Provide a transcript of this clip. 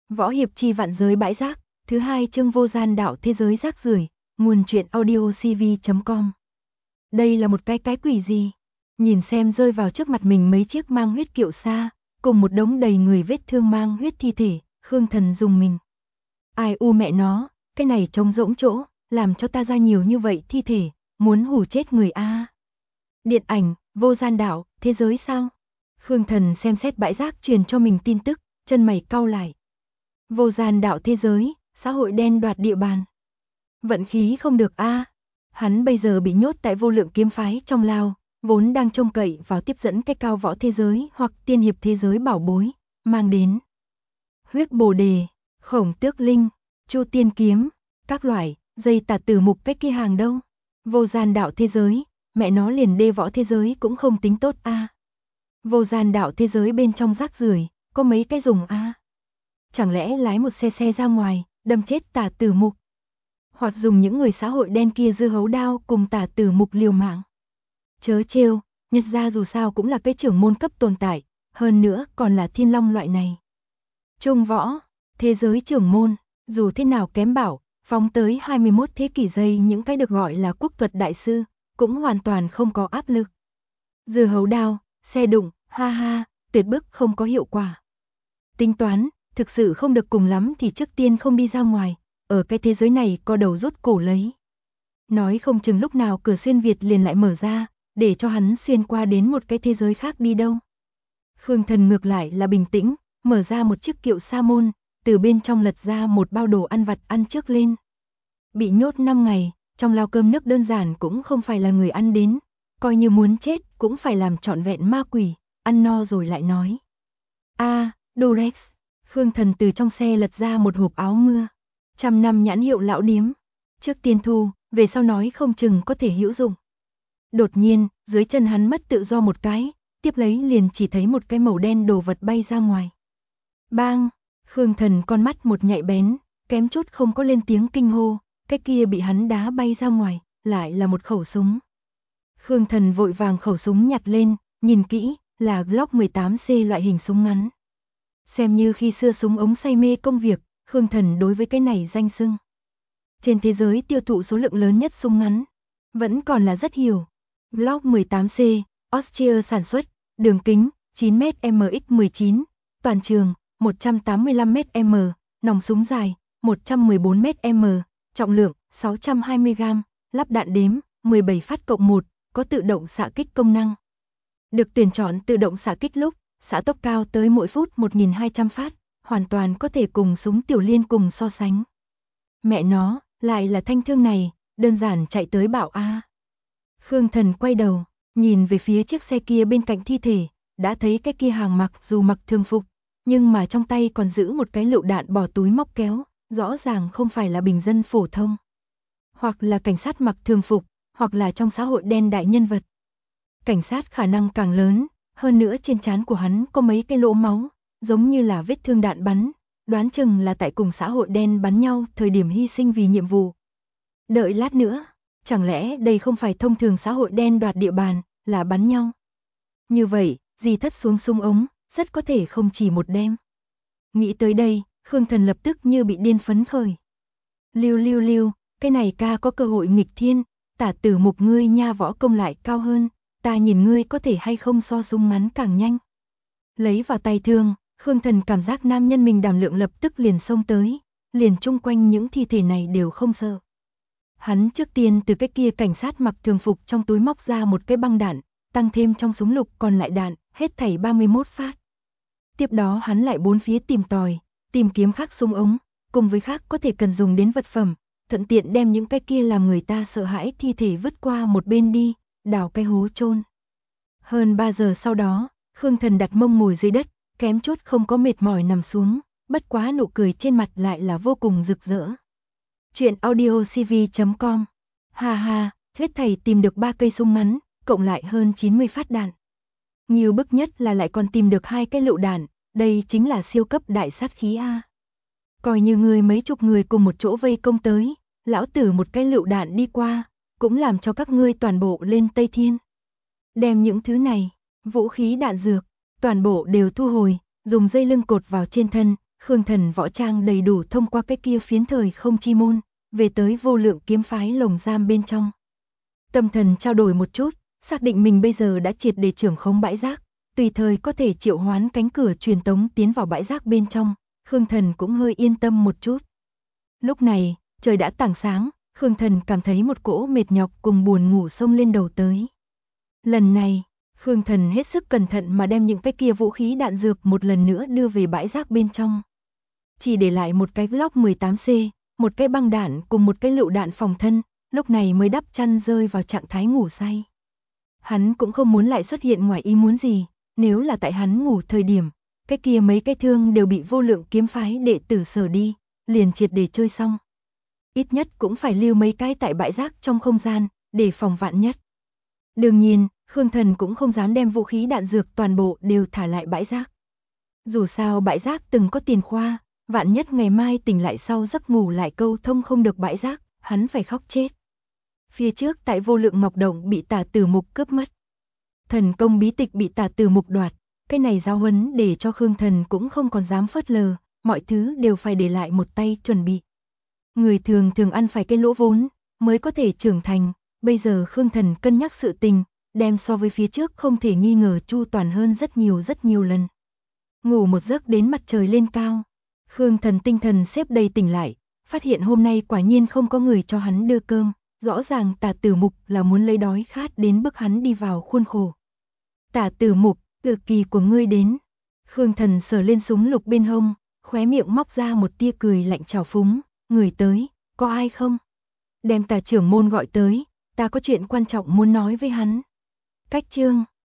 Võ hiệp chi vạn giới bãi rác, thứ 2 chương vô gian đạo thế giới rác rưởi, nguồn truyện audiocv.com. Đây là một cái quỷ gì? Nhìn xem rơi vào trước mặt mình mấy chiếc mang huyết kiệu xa, cùng một đống đầy người vết thương mang huyết thi thể, Khương Thần dùng mình. Ai u mẹ nó, cái này trống rỗng chỗ, làm cho ta ra nhiều như vậy thi thể, muốn hù chết người a. Điện ảnh, vô gian đạo, thế giới sao? Khương Thần xem xét bãi rác truyền cho mình tin tức, chân mày cau lại. Vô gian đạo thế giới, xã hội đen đoạt địa bàn. Vận khí không được a. Hắn bây giờ bị nhốt tại vô lượng kiếm phái trong lao, vốn đang trông cậy vào tiếp dẫn cái cao võ thế giới hoặc tiên hiệp thế giới bảo bối, mang đến. Huyết bồ đề, khổng tước linh, chu tiên kiếm, các loại, dây tà tử mục cách kia hàng đâu. Vô gian đạo thế giới, mẹ nó liền đê võ thế giới cũng không tính tốt a. Vô gian đạo thế giới bên trong rác rưởi, có mấy cái dùng a. Chẳng lẽ lái một xe ra ngoài, đâm chết tà tử mục? Hoặc dùng những người xã hội đen kia dưa hấu đao cùng tà tử mục liều mạng? Chớ trêu, Nhật gia dù sao cũng là cái trưởng môn cấp tồn tại, hơn nữa còn là thiên long loại này. Trung võ, thế giới trưởng môn, dù thế nào kém bảo, phóng tới 21 thế kỷ giây những cái được gọi là quốc thuật đại sư, cũng hoàn toàn không có áp lực. Dưa hấu đao, xe đụng, ha ha, tuyệt bức không có hiệu quả. Tính toán, thực sự không được cùng lắm thì trước tiên không đi ra ngoài, ở cái thế giới này co đầu rút cổ lấy. Nói không chừng lúc nào cửa xuyên Việt liền lại mở ra, để cho hắn xuyên qua đến một cái thế giới khác đi đâu. Khương Thần ngược lại là bình tĩnh, mở ra một chiếc kiệu sa môn, từ bên trong lật ra một bao đồ ăn vặt ăn trước lên. Bị nhốt 5 ngày, trong lao cơm nước đơn giản cũng không phải là người ăn đến, coi như muốn chết cũng phải làm trọn vẹn ma quỷ, ăn no rồi lại nói. Durex. Khương Thần từ trong xe lật ra một hộp áo mưa, 100 năm nhãn hiệu lão điếm. Trước tiên thu, về sau nói không chừng có thể hữu dụng. Đột nhiên, dưới chân hắn mất tự do một cái, tiếp lấy liền chỉ thấy một cái màu đen đồ vật bay ra ngoài. Bang! Khương Thần con mắt một nhạy bén, kém chút không có lên tiếng kinh hô, cái kia bị hắn đá bay ra ngoài, lại là một khẩu súng. Khương Thần vội vàng khẩu súng nhặt lên, nhìn kỹ, là Glock 18C loại hình súng ngắn. Xem như khi xưa súng ống say mê công việc, Khương Thần đối với cái này danh xưng. Trên thế giới tiêu thụ số lượng lớn nhất súng ngắn, vẫn còn là rất nhiều. Glock 18C, Austria sản xuất, đường kính 9m MX19, toàn trường 185m, nòng súng dài 114m, trọng lượng 620g, lắp đạn đếm 17 phát cộng 1, có tự động xạ kích công năng. Được tuyển chọn tự động xạ kích lúc xạ tốc cao tới mỗi phút 1200 phát, hoàn toàn có thể cùng súng tiểu liên cùng so sánh. Mẹ nó, lại là thanh thương này, đơn giản chạy tới bảo a. Khương Thần quay đầu, nhìn về phía chiếc xe kia bên cạnh thi thể, đã thấy cái kia hàng mặc dù mặc thường phục, nhưng mà trong tay còn giữ một cái lựu đạn bỏ túi móc kéo, rõ ràng không phải là bình dân phổ thông. Hoặc là cảnh sát mặc thường phục, hoặc là trong xã hội đen đại nhân vật. Cảnh sát khả năng càng lớn, hơn nữa trên trán của hắn có mấy cái lỗ máu, giống như là vết thương đạn bắn, đoán chừng là tại cùng xã hội đen bắn nhau thời điểm hy sinh vì nhiệm vụ. Đợi lát nữa, chẳng lẽ đây không phải thông thường xã hội đen đoạt địa bàn, là bắn nhau? Như vậy, Di Thất xuống súng ống, rất có thể không chỉ một đêm. Nghĩ tới đây, Khương Thần lập tức như bị điên phấn khởi. Lưu, cái này ca có cơ hội nghịch thiên, tả tử mục ngươi nha võ công lại cao hơn, ta nhìn ngươi có thể hay không so súng ngắn càng nhanh. Lấy vào tay thương, Khương Thần cảm giác nam nhân mình đảm lượng lập tức liền xông tới, liền chung quanh những thi thể này đều không sợ. Hắn trước tiên từ cái kia cảnh sát mặc thường phục trong túi móc ra một cái băng đạn, tăng thêm trong súng lục còn lại đạn, hết thảy 31 phát. Tiếp đó hắn lại bốn phía tìm tòi, tìm kiếm khác súng ống, cùng với khác có thể cần dùng đến vật phẩm, thuận tiện đem những cái kia làm người ta sợ hãi thi thể vứt qua một bên đi, đào cái hố chôn. Hơn 3 giờ sau đó, Khương Thần đặt mông ngồi dưới đất, kém chút không có mệt mỏi nằm xuống, bất quá nụ cười trên mặt lại là vô cùng rực rỡ. Chuyện audiocv.com. Ha ha, hết thầy tìm được 3 cây súng ngắn, cộng lại hơn 90 phát đạn. Nhiều bức nhất là lại còn tìm được 2 cái lựu đạn, đây chính là siêu cấp đại sát khí a. Coi như người mấy chục người cùng một chỗ vây công tới, lão tử một cái lựu đạn đi qua, cũng làm cho các ngươi toàn bộ lên Tây Thiên. Đem những thứ này, vũ khí đạn dược, toàn bộ đều thu hồi, dùng dây lưng cột vào trên thân, Khương Thần võ trang đầy đủ thông qua cái kia phiến thời không chi môn, về tới vô lượng kiếm phái lồng giam bên trong. Tâm thần trao đổi một chút, xác định mình bây giờ đã triệt để trưởng khống bãi rác, tùy thời có thể triệu hoán cánh cửa truyền tống tiến vào bãi rác bên trong, Khương Thần cũng hơi yên tâm một chút. Lúc này, trời đã tảng sáng, Khương Thần cảm thấy một cỗ mệt nhọc cùng buồn ngủ xông lên đầu tới. Lần này, Khương Thần hết sức cẩn thận mà đem những cái kia vũ khí đạn dược một lần nữa đưa về bãi rác bên trong. Chỉ để lại một cái Glock 18C, một cái băng đạn cùng một cái lựu đạn phòng thân, lúc này mới đắp chăn rơi vào trạng thái ngủ say. Hắn cũng không muốn lại xuất hiện ngoài ý muốn gì, nếu là tại hắn ngủ thời điểm, cái kia mấy cái thương đều bị vô lượng kiếm phái đệ tử sở đi, liền triệt để chơi xong. Ít nhất cũng phải lưu mấy cái tại bãi rác trong không gian, để phòng vạn nhất. Đương nhiên, Khương Thần cũng không dám đem vũ khí đạn dược toàn bộ đều thả lại bãi rác. Dù sao bãi rác từng có tiền khoa, vạn nhất ngày mai tỉnh lại sau giấc ngủ lại câu thông không được bãi rác, hắn phải khóc chết. Phía trước tại vô lượng ngọc động bị Tả Tử Mục cướp mất. Thần công bí tịch bị Tả Tử Mục đoạt, cái này giáo huấn để cho Khương Thần cũng không còn dám phớt lờ, mọi thứ đều phải để lại một tay chuẩn bị. Người thường thường ăn phải cái lỗ vốn, mới có thể trưởng thành, bây giờ Khương Thần cân nhắc sự tình, đem so với phía trước không thể nghi ngờ chu toàn hơn rất nhiều lần. Ngủ một giấc đến mặt trời lên cao, Khương Thần tinh thần xếp đầy tỉnh lại, phát hiện hôm nay quả nhiên không có người cho hắn đưa cơm, rõ ràng Tả Tử Mục là muốn lấy đói khát đến bức hắn đi vào khuôn khổ. Tả Tử Mục, tự kỳ của ngươi đến. Khương Thần sờ lên súng lục bên hông, khóe miệng móc ra một tia cười lạnh trào phúng, người tới, có ai không? Đem Tả trưởng môn gọi tới, ta có chuyện quan trọng muốn nói với hắn. Cách chương